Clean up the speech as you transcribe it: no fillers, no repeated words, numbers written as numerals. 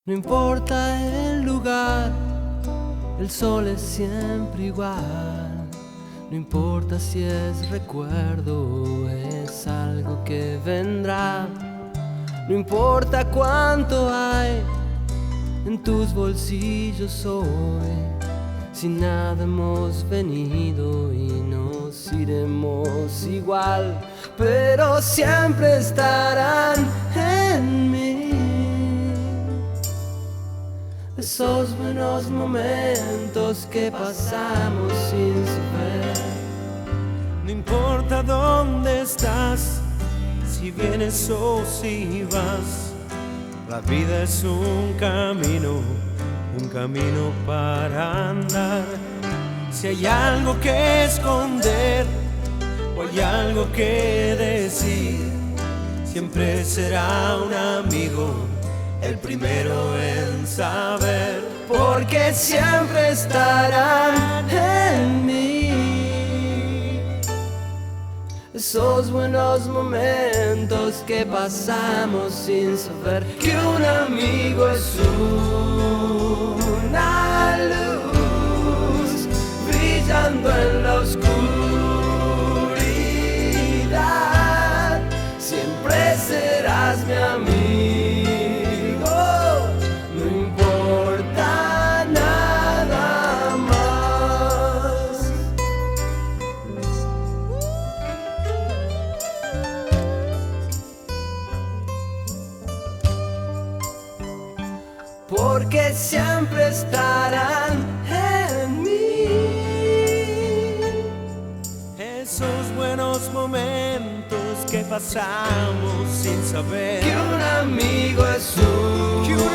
No importa el lugar, el sol es siempre igual. No importa si es recuerdo o es algo que vendrá. No importa cuánto hay en tus bolsillos hoy. Si nada hemos venido y nos iremos igual, pero siempre estarán en mí esos buenos momentos que pasamos sin saber. No importa dónde estás, si vienes o si vas, la vida es un camino para andar. Si hay algo que esconder o hay algo que decir, siempre será un amigo el primero en saber, porque siempre estarán en mí esos buenos momentos que pasamos sin saber que un amigo es una luz brillando en la oscuridad. Siempre serás mi amigo, no importa nada más. Porque siempre estarán en mí esos buenos momentos que pasamos sin saber que un amigo es